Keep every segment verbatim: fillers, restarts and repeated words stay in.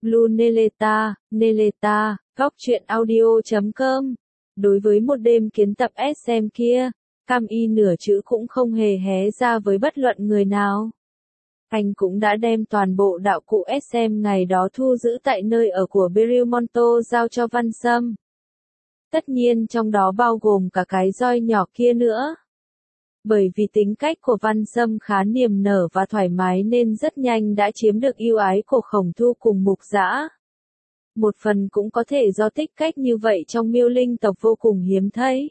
Blue Neleta, Neleta, góc truyện audio chấm com. Đối với một đêm kiến tập ét em kia, Cam Y nửa chữ cũng không hề hé ra với bất luận người nào. Anh cũng đã đem toàn bộ đạo cụ ét em ngày đó thu giữ tại nơi ở của Belmonto giao cho Văn Sâm. Tất nhiên trong đó bao gồm cả cái roi nhỏ kia nữa. Bởi vì tính cách của Văn Sâm khá niềm nở và thoải mái nên rất nhanh đã chiếm được yêu ái của Khổng Thu cùng Mục Dã. Một phần cũng có thể do tích cách như vậy trong Miêu Linh tộc vô cùng hiếm thấy.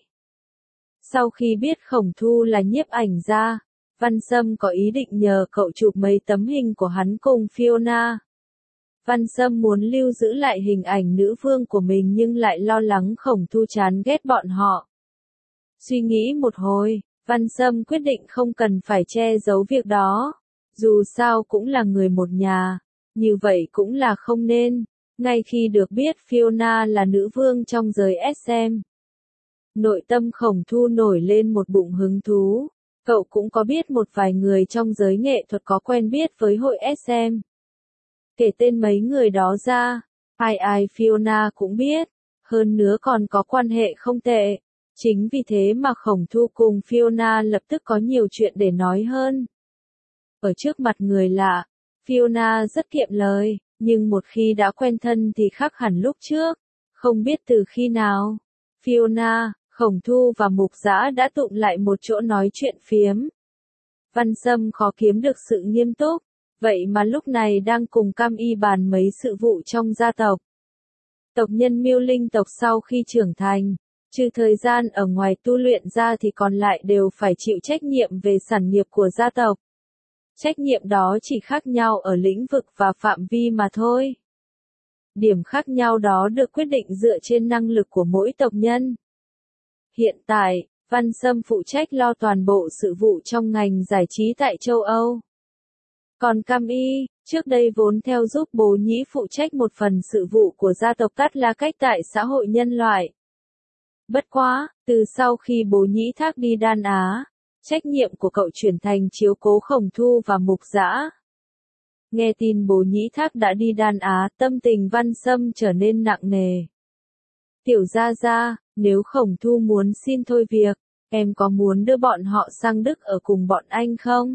Sau khi biết Khổng Thu là nhiếp ảnh gia, Văn Sâm có ý định nhờ cậu chụp mấy tấm hình của hắn cùng Fiona. Văn Sâm muốn lưu giữ lại hình ảnh nữ vương của mình nhưng lại lo lắng Khổng Thu chán ghét bọn họ. Suy nghĩ một hồi, Văn Sâm quyết định không cần phải che giấu việc đó. Dù sao cũng là người một nhà, như vậy cũng là không nên. Ngay khi được biết Fiona là nữ vương trong giới ét em, nội tâm Khổng Thu nổi lên một bụng hứng thú. Cậu cũng có biết một vài người trong giới nghệ thuật có quen biết với hội ét em. Kể tên mấy người đó ra, ai ai Fiona cũng biết, hơn nữa còn có quan hệ không tệ. Chính vì thế mà Khổng Thu cùng Fiona lập tức có nhiều chuyện để nói hơn. Ở trước mặt người lạ, Fiona rất kiệm lời, nhưng một khi đã quen thân thì khác hẳn lúc trước. Không biết từ khi nào, Fiona, Khổng Thu và Mục Dã đã tụm lại một chỗ nói chuyện phiếm. Văn Sâm khó kiếm được sự nghiêm túc, vậy mà lúc này đang cùng Cam Y bàn mấy sự vụ trong gia tộc. Tộc nhân Miêu Linh tộc sau khi trưởng thành, trừ thời gian ở ngoài tu luyện ra thì còn lại đều phải chịu trách nhiệm về sản nghiệp của gia tộc. Trách nhiệm đó chỉ khác nhau ở lĩnh vực và phạm vi mà thôi. Điểm khác nhau đó được quyết định dựa trên năng lực của mỗi tộc nhân. Hiện tại, Văn Sâm phụ trách lo toàn bộ sự vụ trong ngành giải trí tại châu Âu. Còn Cam Y, trước đây vốn theo giúp bố nhĩ phụ trách một phần sự vụ của gia tộc Cát La Cách tại xã hội nhân loại. Bất quá, từ sau khi bố nhĩ thác đi Đan Á, trách nhiệm của cậu chuyển thành chiếu cố Khổng Thu và Mục Dã. Nghe tin bố nhĩ thác đã đi Đan Á, tâm tình Văn Sâm trở nên nặng nề. Tiểu gia gia, nếu Khổng Thu muốn xin thôi việc, em có muốn đưa bọn họ sang Đức ở cùng bọn anh không?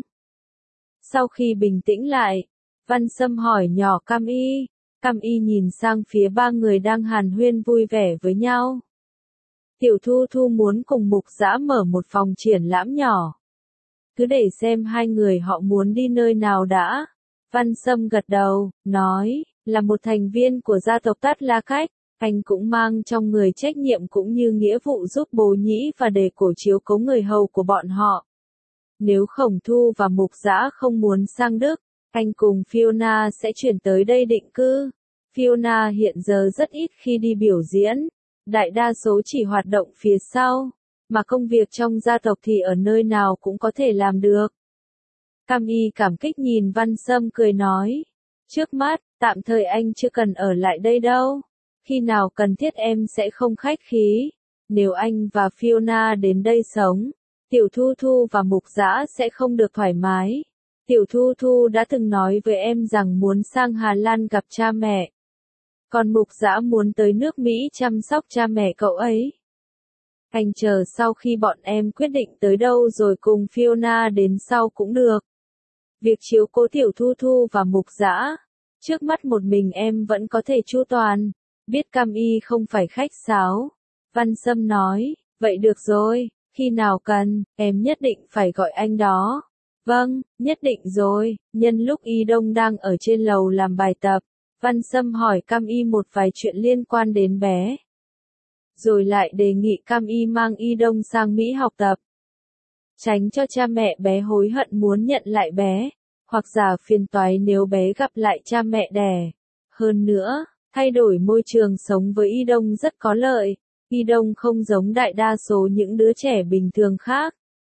Sau khi bình tĩnh lại, Văn Sâm hỏi nhỏ Cam Y. Cam Y nhìn sang phía ba người đang hàn huyên vui vẻ với nhau. Tiểu Thu Thu muốn cùng Mục Dã mở một phòng triển lãm nhỏ. Cứ để xem hai người họ muốn đi nơi nào đã. Văn Sâm gật đầu, nói, là một thành viên của gia tộc Cát La Cách, anh cũng mang trong người trách nhiệm cũng như nghĩa vụ giúp bố nhĩ và để cổ chiếu cố người hầu của bọn họ. Nếu Khổng Thu và Mục Dã không muốn sang Đức, anh cùng Fiona sẽ chuyển tới đây định cư. Fiona hiện giờ rất ít khi đi biểu diễn, đại đa số chỉ hoạt động phía sau, mà công việc trong gia tộc thì ở nơi nào cũng có thể làm được. Cam Y cảm kích nhìn Văn Sâm cười nói, trước mắt, tạm thời anh chưa cần ở lại đây đâu, khi nào cần thiết em sẽ không khách khí. Nếu anh và Fiona đến đây sống, Tiểu Thu Thu và Mục Dã sẽ không được thoải mái. Tiểu Thu Thu đã từng nói với em rằng muốn sang Hà Lan gặp cha mẹ. Còn Mục Dã muốn tới nước Mỹ chăm sóc cha mẹ cậu ấy. Anh chờ sau khi bọn em quyết định tới đâu rồi cùng Fiona đến sau cũng được. Việc chiếu cố Tiểu Thu Thu và Mục Dã, trước mắt một mình em vẫn có thể chu toàn. Biết Cam Y không phải khách sáo, Văn Sâm nói, vậy được rồi, khi nào cần, em nhất định phải gọi anh đó. Vâng, nhất định rồi. Nhân lúc Y Đông đang ở trên lầu làm bài tập, Văn Sâm hỏi Cam Y một vài chuyện liên quan đến bé. Rồi lại đề nghị Cam Y mang Y Đông sang Mỹ học tập. Tránh cho cha mẹ bé hối hận muốn nhận lại bé, hoặc giả phiền toái nếu bé gặp lại cha mẹ đẻ. Hơn nữa, thay đổi môi trường sống với Y Đông rất có lợi. Y Đông không giống đại đa số những đứa trẻ bình thường khác.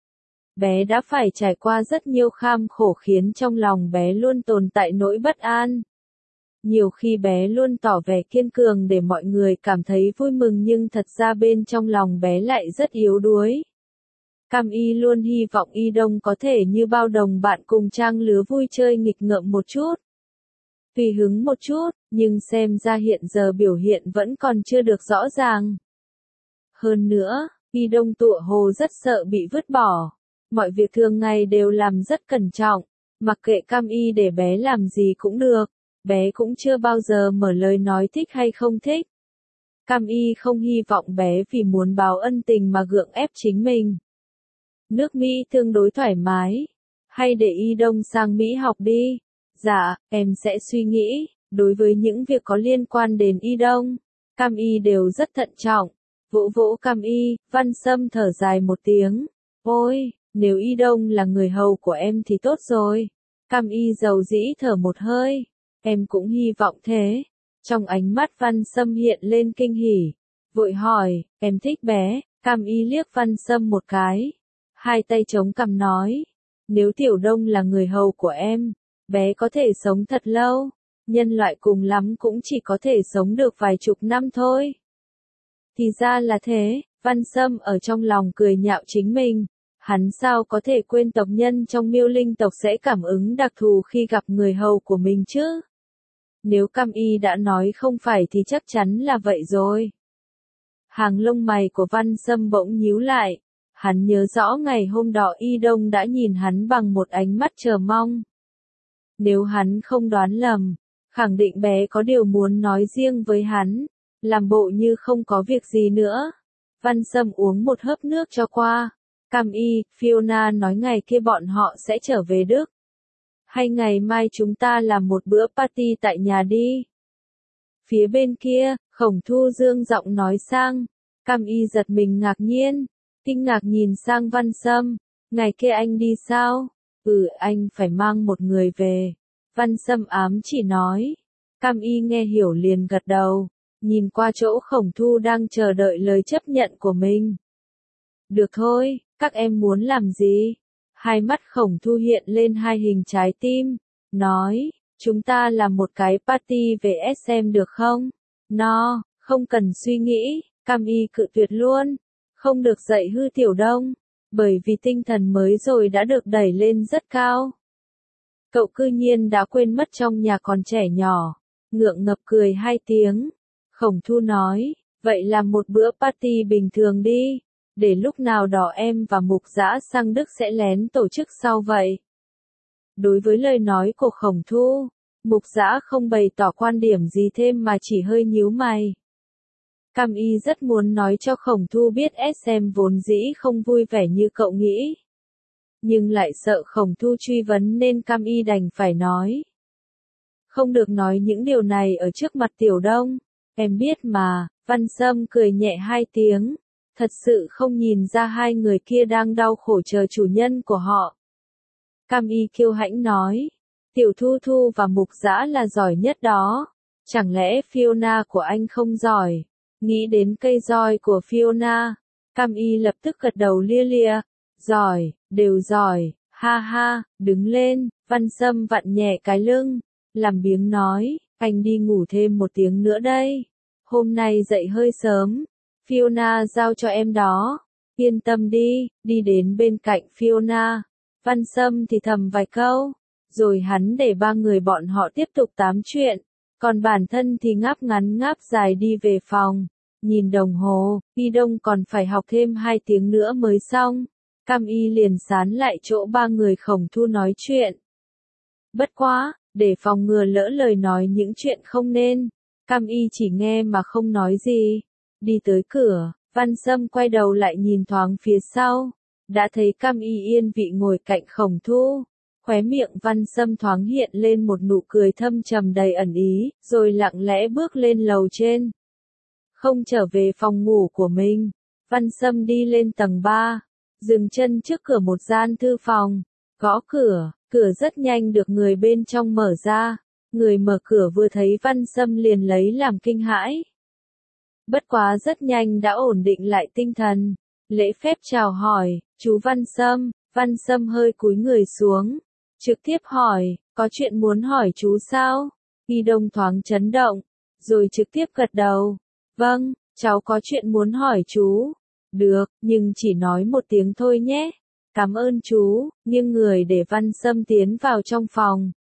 Bé đã phải trải qua rất nhiều kham khổ khiến trong lòng bé luôn tồn tại nỗi bất an. Nhiều khi bé luôn tỏ vẻ kiên cường để mọi người cảm thấy vui mừng nhưng thật ra bên trong lòng bé lại rất yếu đuối. Cam Y luôn hy vọng Y Đông có thể như bao đồng bạn cùng trang lứa vui chơi nghịch ngợm một chút. tùy hứng một chút, nhưng xem ra hiện giờ biểu hiện vẫn còn chưa được rõ ràng. Hơn nữa, Y Đông tựa hồ rất sợ bị vứt bỏ. Mọi việc thường ngày đều làm rất cẩn trọng, mặc kệ Cam Y để bé làm gì cũng được, bé cũng chưa bao giờ mở lời nói thích hay không thích. Cam Y không hy vọng bé vì muốn báo ân tình mà gượng ép chính mình. Nước Mỹ tương đối thoải mái, hay để Y Đông sang Mỹ học đi? Dạ, em sẽ suy nghĩ. Đối với những việc có liên quan đến Y Đông, Cam Y đều rất thận trọng. Vỗ vỗ Cam Y, Văn Sâm thở dài một tiếng. Ôi, nếu Y Đông là người hầu của em thì tốt rồi. Cam Y dầu dĩ thở một hơi. Em cũng hy vọng thế. Trong ánh mắt Văn Sâm hiện lên kinh hỉ. Vội hỏi, em thích bé. Cam Y liếc Văn Sâm một cái. Hai tay chống cằm nói. Nếu Tiểu Đông là người hầu của em, bé có thể sống thật lâu. Nhân loại cùng lắm cũng chỉ có thể sống được vài chục năm thôi. Thì ra là thế, Văn Sâm ở trong lòng cười nhạo chính mình. Hắn sao có thể quên tộc nhân trong Miêu Linh tộc sẽ cảm ứng đặc thù khi gặp người hầu của mình chứ? Nếu Cam Y đã nói không phải thì chắc chắn là vậy rồi. Hàng lông mày của Văn Sâm bỗng nhíu lại. Hắn nhớ rõ ngày hôm đó Y Đông đã nhìn hắn bằng một ánh mắt chờ mong. Nếu hắn không đoán lầm, khẳng định bé có điều muốn nói riêng với hắn, làm bộ như không có việc gì nữa. Văn Sâm uống một hớp nước cho qua. Cam Y, Fiona nói ngày kia bọn họ sẽ trở về Đức. Hay ngày mai chúng ta làm một bữa party tại nhà đi. Phía bên kia, Khổng Thu dương giọng nói sang. Cam Y giật mình ngạc nhiên, kinh ngạc nhìn sang Văn Sâm. Ngày kia anh đi sao? Ừ, anh phải mang một người về. Văn Sâm ám chỉ nói. Cam Y nghe hiểu liền gật đầu, nhìn qua chỗ Khổng Thu đang chờ đợi lời chấp nhận của mình. Được thôi, các em muốn làm gì? Hai mắt Khổng Thu hiện lên hai hình trái tim, nói, chúng ta làm một cái party về ét em được không? No, không cần suy nghĩ, Cam Y cự tuyệt luôn, không được dạy hư Tiểu Đông, bởi vì tinh thần mới rồi đã được đẩy lên rất cao. Cậu cư nhiên đã quên mất trong nhà còn trẻ nhỏ, ngượng ngập cười hai tiếng. Khổng Thu nói, vậy làm một bữa party bình thường đi, để lúc nào đó em và Mục Dã sang Đức sẽ lén tổ chức sau vậy. Đối với lời nói của Khổng Thu, Mục Dã không bày tỏ quan điểm gì thêm mà chỉ hơi nhíu mày. Cam Y rất muốn nói cho Khổng Thu biết ét em vốn dĩ không vui vẻ như cậu nghĩ, nhưng lại sợ Khổng Thu truy vấn nên Cam Y đành phải nói. Không được nói những điều này ở trước mặt Tiểu Đông, em biết mà. Văn Sâm cười nhẹ hai tiếng, thật sự không nhìn ra hai người kia đang đau khổ chờ chủ nhân của họ. Cam Y kiêu hãnh nói, Tiểu Thu Thu và Mục Dã là giỏi nhất đó, chẳng lẽ Fiona của anh không giỏi? Nghĩ đến cây roi của Fiona, Cam Y lập tức gật đầu lia lia, giỏi, đều giỏi, ha ha, đứng lên. Văn Sâm vặn nhẹ cái lưng, làm biếng nói, anh đi ngủ thêm một tiếng nữa đây, hôm nay dậy hơi sớm, Fiona giao cho em đó, yên tâm đi. Đi đến bên cạnh Fiona, Văn Sâm thì thầm vài câu, rồi hắn để ba người bọn họ tiếp tục tám chuyện, còn bản thân thì ngáp ngắn ngáp dài đi về phòng. Nhìn đồng hồ, Y Đông còn phải học thêm hai tiếng nữa mới xong. Cam Y liền sán lại chỗ ba người Khổng Thu nói chuyện. Bất quá, để phòng ngừa lỡ lời nói những chuyện không nên, Cam Y chỉ nghe mà không nói gì. Đi tới cửa, Văn Sâm quay đầu lại nhìn thoáng phía sau, đã thấy Cam Y yên vị ngồi cạnh Khổng Thu. Khóe miệng Văn Sâm thoáng hiện lên một nụ cười thâm trầm đầy ẩn ý, rồi lặng lẽ bước lên lầu trên. Không trở về phòng ngủ của mình, Văn Sâm đi lên tầng ba, dừng chân trước cửa một gian thư phòng, gõ cửa, cửa rất nhanh được người bên trong mở ra. Người mở cửa vừa thấy Văn Sâm liền lấy làm kinh hãi. Bất quá rất nhanh đã ổn định lại tinh thần, lễ phép chào hỏi, chú Văn Sâm. Văn Sâm hơi cúi người xuống, trực tiếp hỏi, có chuyện muốn hỏi chú sao? Y Đông thoáng chấn động, rồi trực tiếp gật đầu, vâng, cháu có chuyện muốn hỏi chú. Được, nhưng chỉ nói một tiếng thôi nhé. Cảm ơn chú. Nghiêng người để Văn Sâm tiến vào trong phòng.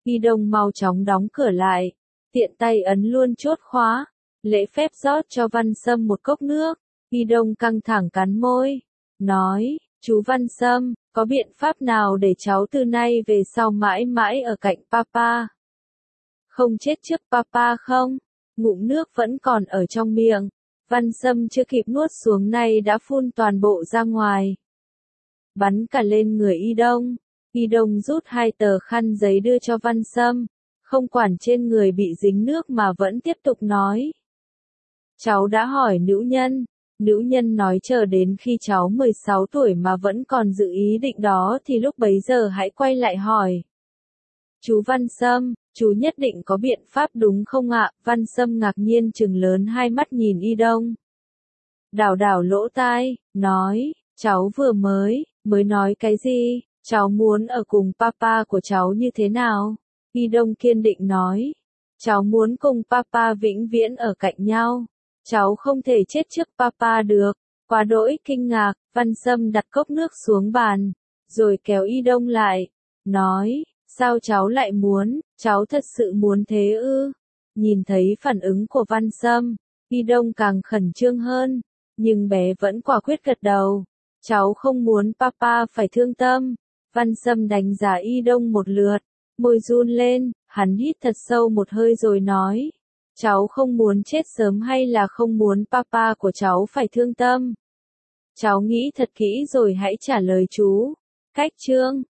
Y Đông mau chóng đóng cửa lại, tiện tay ấn luôn chốt khóa, lễ phép rót cho Văn Sâm một cốc nước. Y Đông căng thẳng cắn môi, nói, chú Văn Sâm, có biện pháp nào để cháu từ nay về sau mãi mãi ở cạnh papa? Không chết trước papa không? Ngụm nước vẫn còn ở trong miệng, Văn Sâm chưa kịp nuốt xuống nay đã phun toàn bộ ra ngoài. Bắn cả lên người Y Đông. Y Đông rút hai tờ khăn giấy đưa cho Văn Sâm, không quản trên người bị dính nước mà vẫn tiếp tục nói. Cháu đã hỏi nữ nhân, nữ nhân nói chờ đến khi cháu mười sáu tuổi mà vẫn còn dự ý định đó thì lúc bấy giờ hãy quay lại hỏi. Chú Văn Sâm, chú nhất định có biện pháp đúng không ạ? Văn Sâm ngạc nhiên trừng lớn hai mắt nhìn Y Đông. Đảo đảo lỗ tai, nói, cháu vừa mới, mới nói cái gì? Cháu muốn ở cùng papa của cháu như thế nào? Y Đông kiên định nói, cháu muốn cùng papa vĩnh viễn ở cạnh nhau. Cháu không thể chết trước papa được. Quá đỗi kinh ngạc, Văn Sâm đặt cốc nước xuống bàn, rồi kéo Y Đông lại, nói, sao cháu lại muốn, cháu thật sự muốn thế ư? Nhìn thấy phản ứng của Văn Sâm, Y Đông càng khẩn trương hơn, nhưng bé vẫn quả quyết gật đầu. Cháu không muốn papa phải thương tâm. Văn Sâm đánh giá Y Đông một lượt, môi run lên, hắn hít thật sâu một hơi rồi nói, cháu không muốn chết sớm hay là không muốn papa của cháu phải thương tâm? Cháu nghĩ thật kỹ rồi hãy trả lời chú. Cách chương